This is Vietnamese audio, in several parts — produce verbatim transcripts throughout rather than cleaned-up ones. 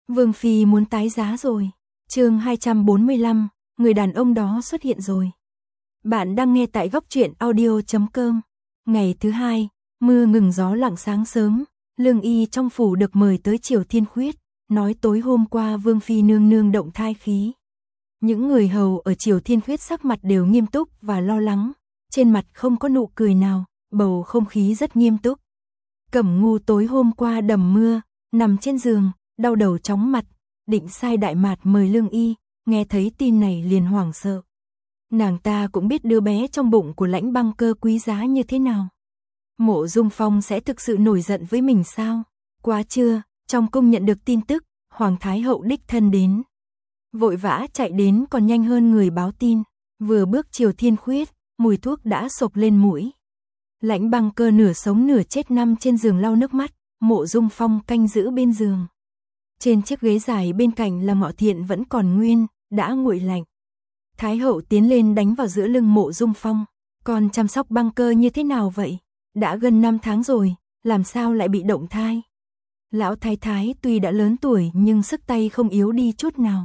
Vương Phi muốn tái giá rồi. Chương hai trăm bốn mươi lăm, người đàn ông đó xuất hiện rồi. Bạn đang nghe tại góc truyện audio chấm com. Ngày thứ hai, mưa ngừng gió lặng sáng sớm, Lương Y trong phủ được mời tới Triều Thiên Khuyết, nói tối hôm qua Vương Phi nương nương động thai khí. Những người hầu ở Triều Thiên Khuyết sắc mặt đều nghiêm túc và lo lắng, trên mặt không có nụ cười nào, bầu không khí rất nghiêm túc. Cẩm Ngu tối hôm qua đầm mưa, nằm trên giường, đau đầu chóng mặt, định sai Đại Mạt mời Lương Y, nghe thấy tin này liền hoảng sợ. Nàng ta cũng biết đứa bé trong bụng của Lãnh Băng Cơ quý giá như thế nào. Mộ Dung Phong sẽ thực sự nổi giận với mình sao? Quá trưa, trong cung nhận được tin tức, Hoàng Thái Hậu đích thân đến. Vội vã chạy đến còn nhanh hơn người báo tin, vừa bước Triều Thiên Khuyết, mùi thuốc đã sộc lên mũi. Lãnh Băng Cơ nửa sống nửa chết nằm trên giường lau nước mắt, Mộ Dung Phong canh giữ bên giường. Trên chiếc ghế dài bên cạnh là ngọ thiện vẫn còn nguyên, đã nguội lạnh. Thái Hậu tiến lên đánh vào giữa lưng Mộ Dung Phong. Con chăm sóc Băng Cơ như thế nào vậy? Đã gần năm tháng rồi, làm sao lại bị động thai? Lão thái thái tuy đã lớn tuổi nhưng sức tay không yếu đi chút nào.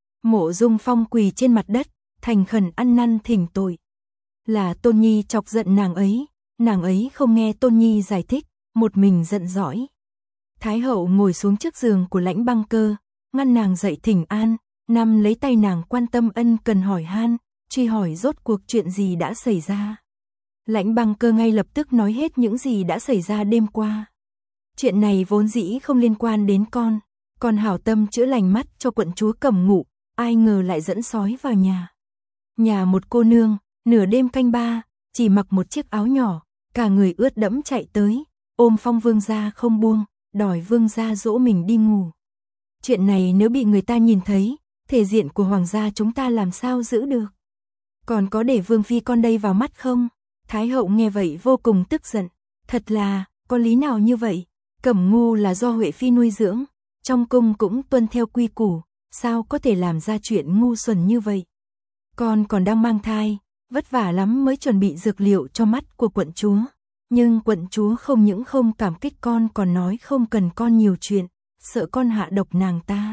Mộ Dung Phong quỳ trên mặt đất, thành khẩn ăn năn thỉnh tội. Là Tôn Nhi chọc giận nàng ấy, nàng ấy không nghe Tôn Nhi giải thích, một mình giận dỗi. Thái Hậu ngồi xuống trước giường của Lãnh Băng Cơ, ngăn nàng dậy thỉnh an, nắm lấy tay nàng quan tâm ân cần hỏi han, truy hỏi rốt cuộc chuyện gì đã xảy ra. Lãnh Băng Cơ ngay lập tức nói hết những gì đã xảy ra đêm qua. Chuyện này vốn dĩ không liên quan đến con, con hảo tâm chữa lành mắt cho quận chúa Cẩm Ngụ, ai ngờ lại dẫn sói vào nhà. Nhà một cô nương, nửa đêm canh ba, chỉ mặc một chiếc áo nhỏ, cả người ướt đẫm chạy tới, ôm Phong vương gia không buông, đòi vương gia dỗ mình đi ngủ. Chuyện này nếu bị người ta nhìn thấy, thể diện của hoàng gia chúng ta làm sao giữ được? Còn có để Vương Phi con đây vào mắt không? Thái Hậu nghe vậy vô cùng tức giận. Thật là, có lý nào như vậy? Cẩm Ngu là do Huệ Phi nuôi dưỡng, trong cung cũng tuân theo quy củ, sao có thể làm ra chuyện ngu xuẩn như vậy? Con còn đang mang thai, vất vả lắm mới chuẩn bị dược liệu cho mắt của quận chúa. Nhưng quận chúa không những không cảm kích con còn nói không cần con nhiều chuyện, sợ con hạ độc nàng ta.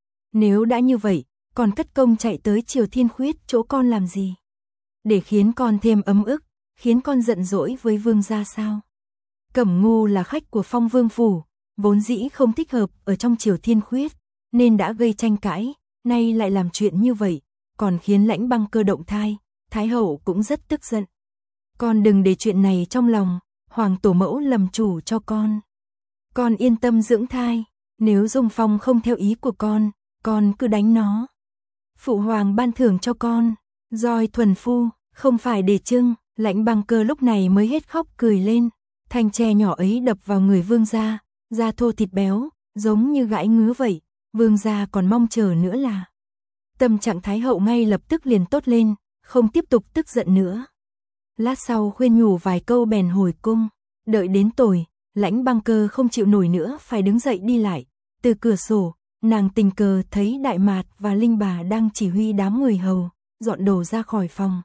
Nếu đã như vậy, còn cất công chạy tới Triều Thiên Khuyết chỗ con làm gì? Để khiến con thêm ấm ức, khiến con giận dỗi với vương gia sao? Cẩm Ngu là khách của Phong Vương phủ, vốn dĩ không thích hợp ở trong Triều Thiên Khuyết, nên đã gây tranh cãi, nay lại làm chuyện như vậy, còn khiến Lãnh Băng Cơ động thai, Thái Hậu cũng rất tức giận. Con đừng để chuyện này trong lòng, Hoàng tổ mẫu làm chủ cho con. Con yên tâm dưỡng thai, nếu Dung Phong không theo ý của con, con cứ đánh nó. Phụ hoàng ban thưởng cho con, roi thuần phu, không phải để trưng. Lãnh Băng Cơ lúc này mới hết khóc cười lên, thanh tre nhỏ ấy đập vào người vương gia, da thô thịt béo, giống như gãi ngứa vậy, vương gia còn mong chờ nữa là. Tâm trạng Thái Hậu ngay lập tức liền tốt lên, không tiếp tục tức giận nữa. Lát sau khuyên nhủ vài câu bèn hồi cung, đợi đến tối, Lãnh Băng Cơ không chịu nổi nữa phải đứng dậy đi lại, từ cửa sổ, nàng tình cờ thấy Đại Mạt và Linh Bà đang chỉ huy đám người hầu, dọn đồ ra khỏi phòng.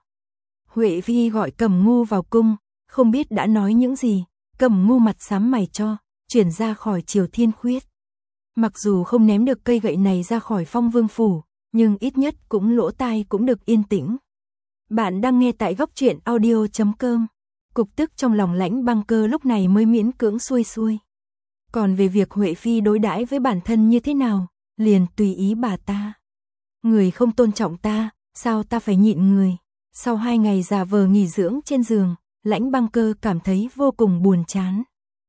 Huệ Phi gọi Cẩm Ngu vào cung, không biết đã nói những gì, Cẩm Ngu mặt xám mày cho, chuyển ra khỏi Triều Thiên Khuyết. Mặc dù không ném được cây gậy này ra khỏi Phong Vương phủ, nhưng ít nhất cũng lỗ tai cũng được yên tĩnh. Bạn đang nghe tại góc truyện audio chấm com. Cục tức trong lòng Lãnh Băng Cơ lúc này mới miễn cưỡng xuôi xuôi. Còn về việc Huệ Phi đối đãi với bản thân như thế nào, liền tùy ý bà ta. Người không tôn trọng ta, sao ta phải nhịn người? Sau hai ngày giả vờ nghỉ dưỡng trên giường, Lãnh Băng Cơ cảm thấy vô cùng buồn chán.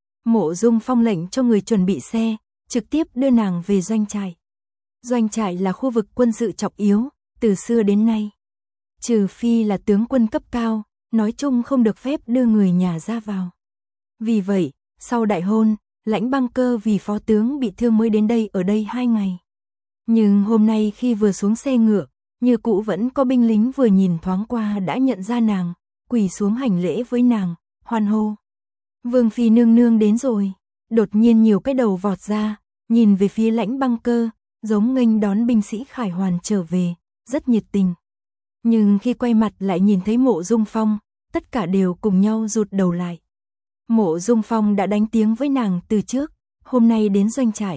Mộ Dung Phong lệnh cho người chuẩn bị xe, trực tiếp đưa nàng về doanh trại. Doanh trại là khu vực quân sự trọng yếu, từ xưa đến nay. Trừ phi là tướng quân cấp cao, nói chung không được phép đưa người nhà ra vào. Vì vậy, sau đại hôn, Lãnh Băng Cơ vì phó tướng bị thương mới đến đây ở đây hai ngày. Nhưng hôm nay khi vừa xuống xe ngựa, như cũ vẫn có binh lính vừa nhìn thoáng qua đã nhận ra nàng, quỳ xuống hành lễ với nàng, hoan hô. Vương Phi nương nương đến rồi. Đột nhiên nhiều cái đầu vọt ra, nhìn về phía Lãnh Băng Cơ, giống nghênh đón binh sĩ khải hoàn trở về, rất nhiệt tình. Nhưng khi quay mặt lại nhìn thấy Mộ Dung Phong, tất cả đều cùng nhau rụt đầu lại. Mộ Dung Phong đã đánh tiếng với nàng từ trước, hôm nay đến doanh trại,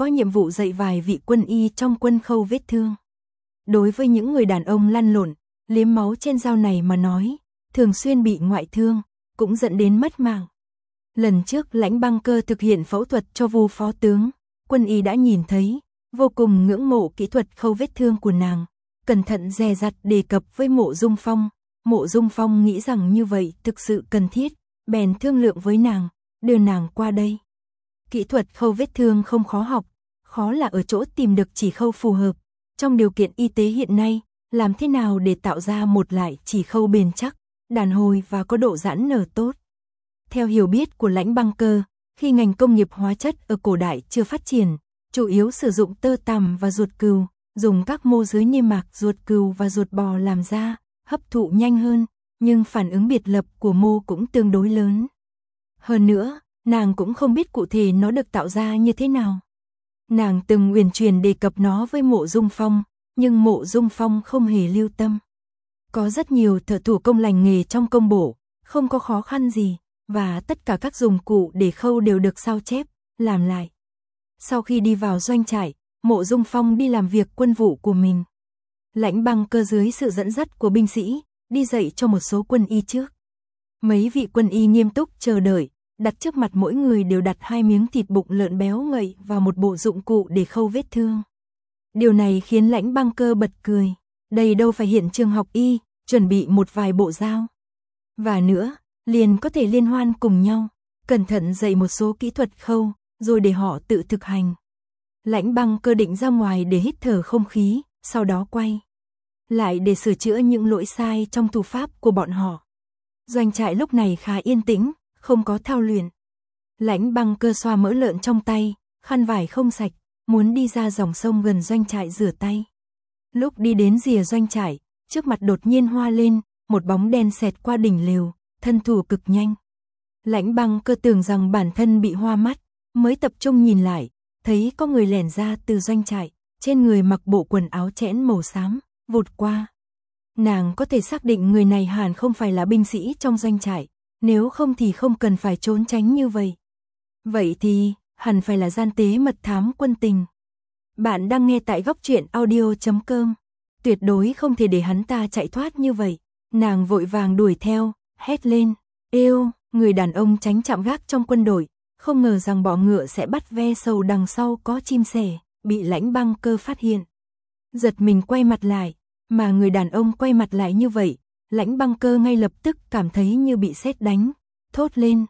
có nhiệm vụ dạy vài vị quân y trong quân khâu vết thương. Đối với những người đàn ông lăn lộn, liếm máu trên dao này mà nói, thường xuyên bị ngoại thương, cũng dẫn đến mất mạng. Lần trước Lãnh Băng Cơ thực hiện phẫu thuật cho Vu phó tướng, quân y đã nhìn thấy, vô cùng ngưỡng mộ kỹ thuật khâu vết thương của nàng, cẩn thận dè dặt đề cập với Mộ Dung Phong. Mộ Dung Phong nghĩ rằng như vậy thực sự cần thiết, bèn thương lượng với nàng, đưa nàng qua đây. Kỹ thuật khâu vết thương không khó học, khó là ở chỗ tìm được chỉ khâu phù hợp. Trong điều kiện y tế hiện nay, làm thế nào để tạo ra một lại chỉ khâu bền chắc, đàn hồi và có độ giãn nở tốt. Theo hiểu biết của Lãnh Băng Cơ, khi ngành công nghiệp hóa chất ở cổ đại chưa phát triển, chủ yếu sử dụng tơ tằm và ruột cừu, dùng các mô dưới niêm mạc ruột cừu và ruột bò làm ra, hấp thụ nhanh hơn, nhưng phản ứng biệt lập của mô cũng tương đối lớn. Hơn nữa, nàng cũng không biết cụ thể nó được tạo ra như thế nào. Nàng từng uyển chuyển đề cập nó với Mộ Dung Phong, nhưng Mộ Dung Phong không hề lưu tâm. Có rất nhiều thợ thủ công lành nghề trong công bộ, không có khó khăn gì, và tất cả các dụng cụ để khâu đều được sao chép, làm lại. Sau khi đi vào doanh trại, Mộ Dung Phong đi làm việc quân vụ của mình. Lãnh Băng Cơ dưới sự dẫn dắt của binh sĩ, đi dạy cho một số quân y trước. Mấy vị quân y nghiêm túc chờ đợi, đặt trước mặt mỗi người đều đặt hai miếng thịt bụng lợn béo ngậy và một bộ dụng cụ để khâu vết thương. Điều này khiến Lãnh Băng Cơ bật cười. Đây đâu phải hiện trường học y, chuẩn bị một vài bộ dao. Và nữa, liền có thể liên hoan cùng nhau, cẩn thận dạy một số kỹ thuật khâu, rồi để họ tự thực hành. Lãnh Băng Cơ định ra ngoài để hít thở không khí, sau đó quay lại để sửa chữa những lỗi sai trong thủ pháp của bọn họ. Doanh trại lúc này khá yên tĩnh, không có thao luyện. Lãnh Băng Cơ xoa mỡ lợn trong tay, khăn vải không sạch, muốn đi ra dòng sông gần doanh trại rửa tay. Lúc đi đến rìa doanh trại, trước mặt đột nhiên hoa lên, một bóng đen xẹt qua đỉnh lều, thân thủ cực nhanh. Lãnh Băng Cơ tưởng rằng bản thân bị hoa mắt, mới tập trung nhìn lại, thấy có người lẻn ra từ doanh trại, trên người mặc bộ quần áo chẽn màu xám, vụt qua. Nàng có thể xác định người này hẳn không phải là binh sĩ trong doanh trại, nếu không thì không cần phải trốn tránh như vậy. Vậy thì, hẳn phải là gian tế mật thám quân tình. Bạn đang nghe tại góc truyện audio chấm com. Tuyệt đối không thể để hắn ta chạy thoát như vậy. Nàng vội vàng đuổi theo, hét lên, êu, người đàn ông tránh chạm gác trong quân đội, không ngờ rằng bọ ngựa sẽ bắt ve sầu đằng sau có chim sẻ, bị Lãnh Băng Cơ phát hiện. Giật mình quay mặt lại, mà người đàn ông quay mặt lại như vậy, Lãnh Băng Cơ ngay lập tức cảm thấy như bị sét đánh, thốt lên.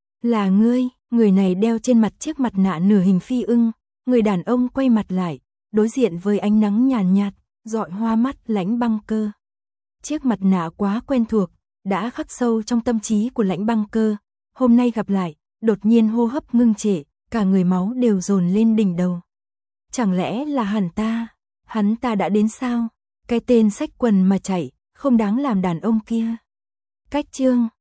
Là ngươi, người này đeo trên mặt chiếc mặt nạ nửa hình phi ưng, người đàn ông quay mặt lại, đối diện với ánh nắng nhàn nhạt, rọi hoa mắt Lãnh Băng Cơ. Chiếc mặt nạ quá quen thuộc, đã khắc sâu trong tâm trí của Lãnh Băng Cơ, hôm nay gặp lại, đột nhiên hô hấp ngưng trệ, cả người máu đều dồn lên đỉnh đầu. Chẳng lẽ là hắn ta, hắn ta đã đến sao? Cái tên xách quần mà chạy, không đáng làm đàn ông kia. Cách chương